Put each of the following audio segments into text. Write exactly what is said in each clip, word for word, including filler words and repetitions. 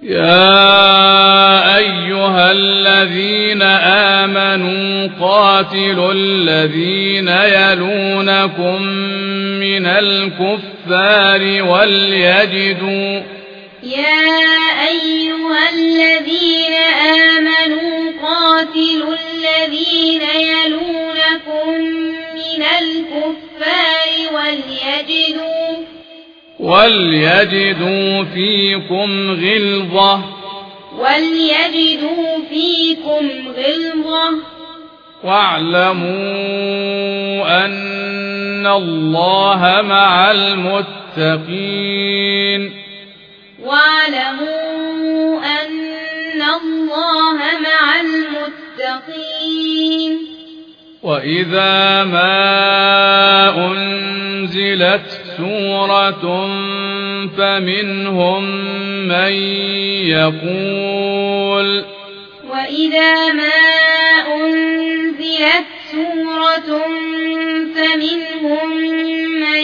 يا أيها الذين آمنوا قاتلوا الذين يلونكم من الكفار وليجدوا يا أيها الذين آمنوا قاتلوا الذين يلونكم من الكفار وليجدوا وليجدوا فيكم غلظة وليجدوا فيكم غلظة واعلموا أن الله مع المتقين واعلموا أن الله مع المتقين. وإذا ما أنزلت سورة فمنهم من يقول وإذا ما أنزلت سورة فمنهم من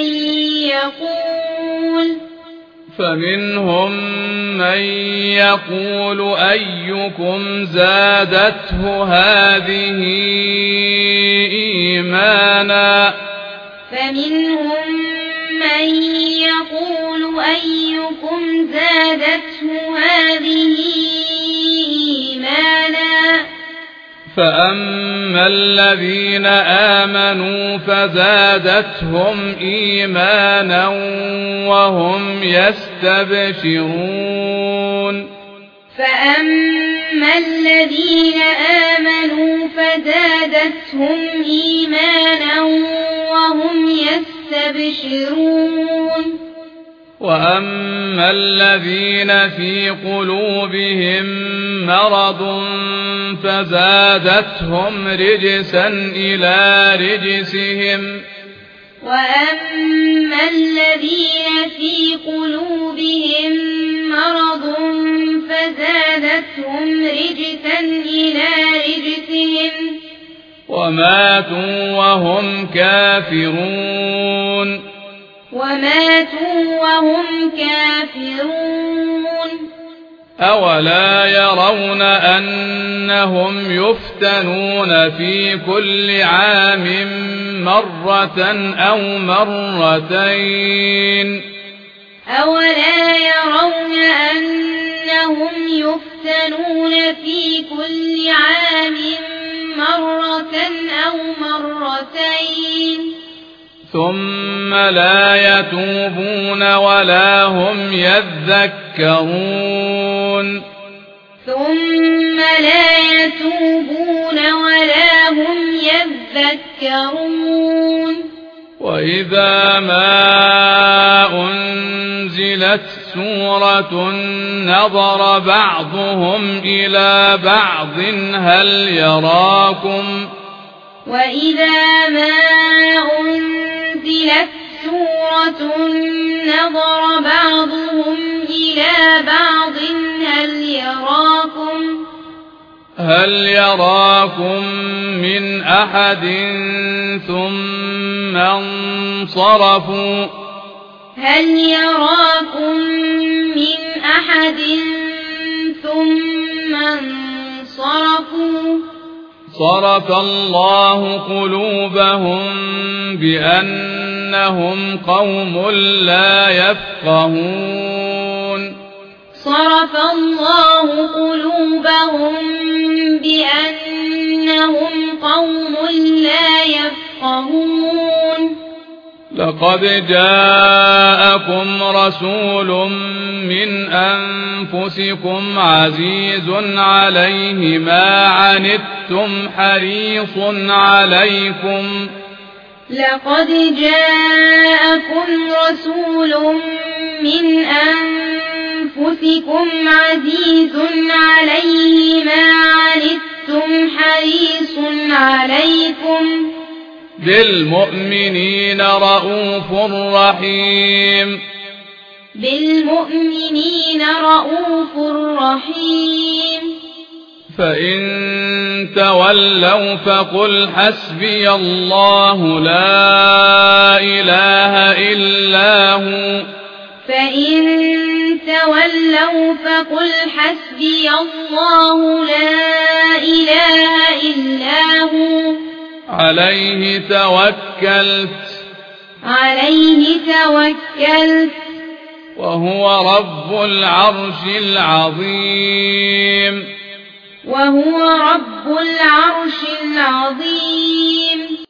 يقول فمنهم من يقول أيكم زادته هذه إيمانا فمنهم من يقول أيكم زادته هذه إيمانا فأما الذين آمنوا فزادتهم إيمانا وهم يستبشرون فأما الذين آمنوا فزادتهم إيمانا وهم يستبشرون وأما الذين في قلوبهم مرض فزادتهم رجسا إلى رجسهم وأما الذين في قلوبهم مرض فزادتهم رجسا إلى رجسهم وماتوا وهم كافرون وماتوا وهم كافرون أولا يرون أنهم يفتنون في كل عام مرة أو مرتين أولا يرون أنهم يفتنون في كل عام مرة أو مرتين ثم لا يتوبون ولا هم يذكرون ثم لا يتوبون ولا هم يذكرون وإذا ما أنزلت سورة نظر بعضهم إلى بعض هل يراكم وإذا ما أنزلت سورة نظر بعضهم إلى بعض هل يراكم هل يراكم من أحد ثم انصرفوا هل يراكم من أحد ثم انصرفوا صرف الله قلوبهم بأنهم قوم لا يفقهون صرف الله قلوبهم بأنهم قوم لا يفقهون لقد جاءكم رسول من أنفسكم عزيز عليه ما عنتم حريص عليكم لقد جاءكم رسول من أنفسكم عزيز عليه ما عنتم حريص عليكم بالمؤمنين رؤوف رحيم بالمؤمنين رؤوف رحيم فإن تولوا فقل حسبي الله لا إله إلا هو فإن تولوا فقل حسبي الله لا إله إلا هو عليه توكلت عليه توكلت وهو رب العرش العظيم وهو رب العرش العظيم